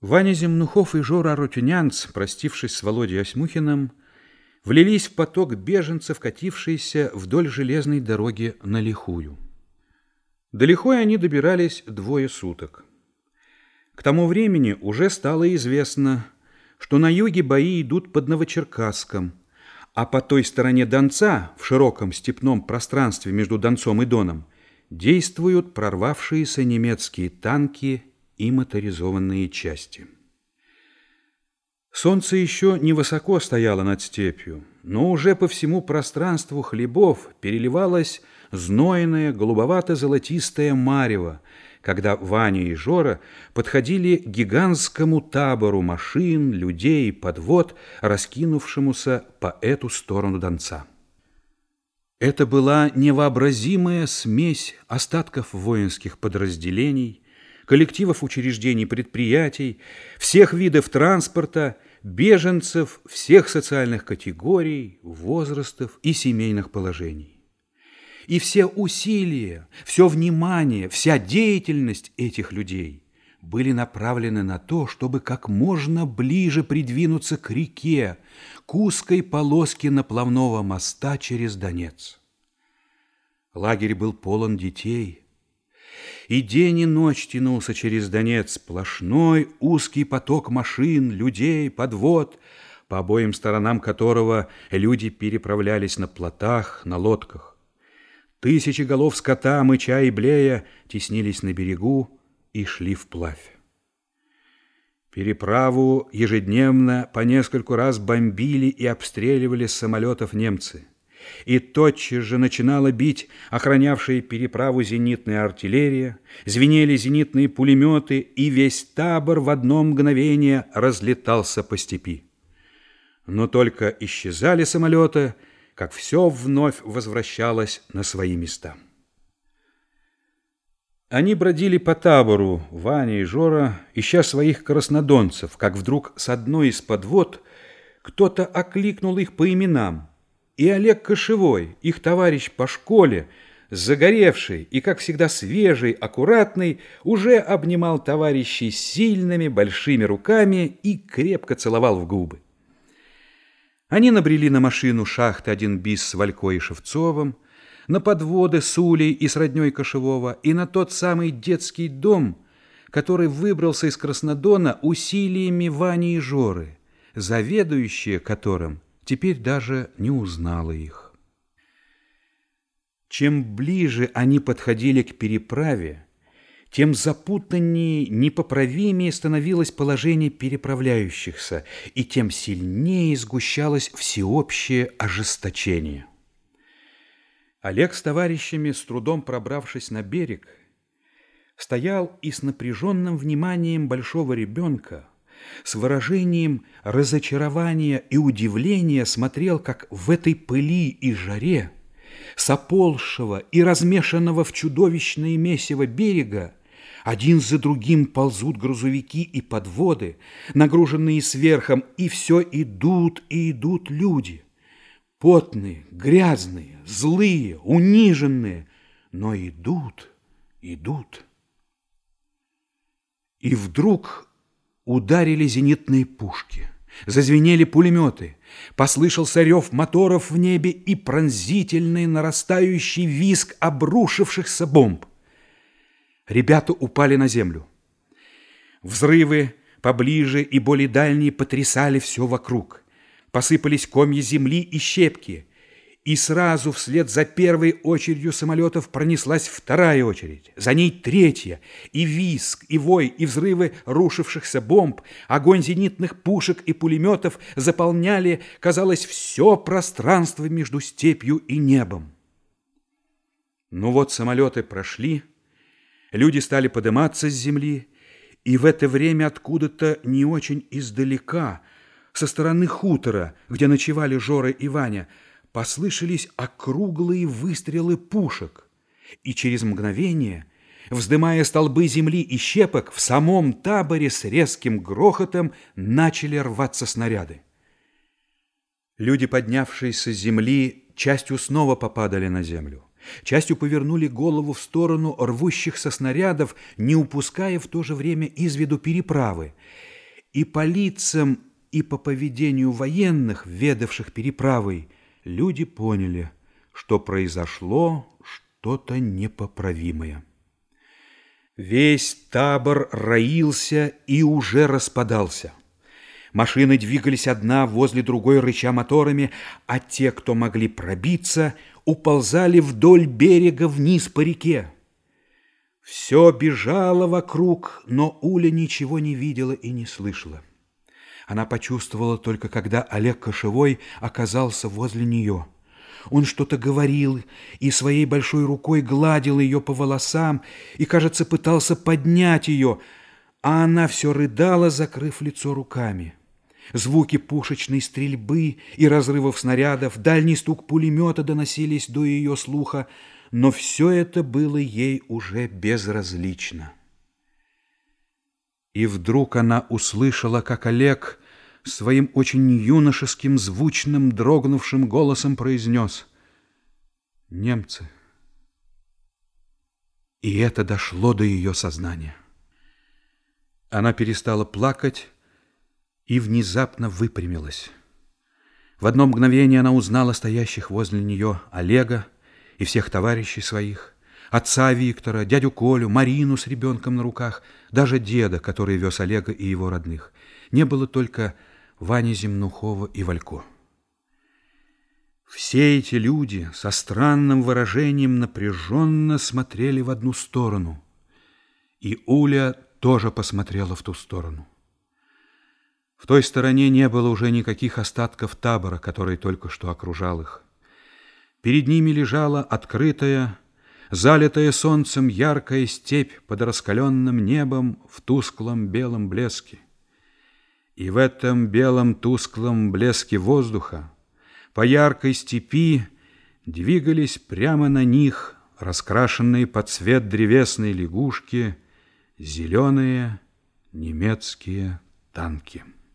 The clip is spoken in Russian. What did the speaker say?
Ваня Земнухов и Жора Арутюнянц, простившись с Володей Осьмухиным, влились в поток беженцев, катившиеся вдоль железной дороги на Лихую. До Лихой они добирались 2 суток. К тому времени уже стало известно, что на юге бои идут под Новочеркасском, а по той стороне Донца, в широком степном пространстве между Донцом и Доном, действуют прорвавшиеся немецкие танки и моторизованные части. Солнце еще невысоко стояло над степью, но уже по всему пространству хлебов переливалось знойное голубовато-золотистое марево, когда Ваня и Жора подходили к гигантскому табору машин, людей, подвод, раскинувшемуся по эту сторону Донца. Это была невообразимая смесь остатков воинских подразделений, коллективов учреждений, предприятий, всех видов транспорта, беженцев всех социальных категорий, возрастов и семейных положений. И все усилия, все внимание, вся деятельность этих людей были направлены на то, чтобы как можно ближе придвинуться к реке, к узкой полоске наплавного моста через Донец. Лагерь был полон детей, и день и ночь тянулся через Донец сплошной узкий поток машин, людей, подвод, по обоим сторонам которого люди переправлялись на плотах, на лодках. Тысячи голов скота, мыча и блея, теснились на берегу и шли вплавь. Переправу ежедневно по нескольку раз бомбили и обстреливали с самолетов немцы. И тотчас же начинала бить охранявшая переправу зенитная артиллерия, звенели зенитные пулеметы, и весь табор в одно мгновение разлетался по степи. Но только исчезали самолеты, как все вновь возвращалось на свои места. Они бродили по табору, Ваня и Жора, ища своих краснодонцев, как вдруг с одной из подвод кто-то окликнул их по именам. И Олег Кошевой, их товарищ по школе, загоревший и, как всегда, свежий, аккуратный, уже обнимал товарищей сильными большими руками и крепко целовал в губы. Они набрели на машину шахты 1 bis с Валькой и Шевцовым, на подводы с Улей и с родней Кошевого, и на тот самый детский дом, который выбрался из Краснодона усилиями Вани и Жоры, заведующая которым теперь даже не узнала их. Чем ближе они подходили к переправе, тем запутаннее, непоправимее становилось положение переправляющихся, и тем сильнее сгущалось всеобщее ожесточение. Олег с товарищами, с трудом пробравшись на берег, стоял и с напряженным вниманием большого ребенка, с выражением разочарования и удивления смотрел, как в этой пыли и жаре с оползшего и размешанного в чудовищное месиво берега один за другим ползут грузовики и подводы, нагруженные сверхом, и все идут и идут люди. Потные, грязные, злые, униженные, но идут, идут. И вдруг ударили зенитные пушки, зазвенели пулеметы, послышался рев моторов в небе и пронзительный нарастающий визг обрушившихся бомб. Ребята упали на землю. Взрывы поближе и более дальние потрясали все вокруг. Посыпались комья земли и щепки, и сразу вслед за первой очередью самолетов пронеслась вторая очередь, за ней третья, и визг, и вой, и взрывы рушившихся бомб, огонь зенитных пушек и пулеметов заполняли, казалось, все пространство между степью и небом. Ну вот самолеты прошли, люди стали подниматься с земли, и в это время откуда-то не очень издалека, со стороны хутора, где ночевали Жора и Ваня, послышались округлые выстрелы пушек, и через мгновение, вздымая столбы земли и щепок, в самом таборе с резким грохотом начали рваться снаряды. Люди, поднявшиеся с земли, частью снова попадали на землю, частью повернули голову в сторону рвущихся снарядов, не упуская в то же время из виду переправы, И по лицам, и по поведению военных, ведавших переправой, люди поняли, что произошло что-то непоправимое. Весь табор роился и уже распадался. Машины двигались одна возле другой, рыча моторами, а те, кто могли пробиться, уползали вдоль берега вниз по реке. Все бежало вокруг, но Уля ничего не видела и не слышала. Она почувствовала только, когда Олег Кошевой оказался возле нее. Он что-то говорил и своей большой рукой гладил ее по волосам и, кажется, пытался поднять ее, а она все рыдала, закрыв лицо руками. Звуки пушечной стрельбы и разрывов снарядов, дальний стук пулемета доносились до ее слуха, но все это было ей уже безразлично. И вдруг она услышала, как Олег своим очень юношеским, звучным, дрогнувшим голосом произнес: «Немцы». И это дошло до ее сознания. Она перестала плакать и внезапно выпрямилась. В одно мгновение она узнала стоящих возле нее Олега и всех товарищей своих, отца Виктора, дядю Колю, Марину с ребенком на руках, даже деда, который вез Олега и его родных. Не было только Вани Земнухова и Валько. Все эти люди со странным выражением напряженно смотрели в одну сторону, и Уля тоже посмотрела в ту сторону. В той стороне не было уже никаких остатков табора, который только что окружал их. Перед ними лежала открытая, залитая солнцем яркая степь под раскаленным небом в тусклом белом блеске. И в этом белом тусклом блеске воздуха по яркой степи двигались прямо на них, раскрашенные под цвет древесной лягушки, зеленые немецкие танки.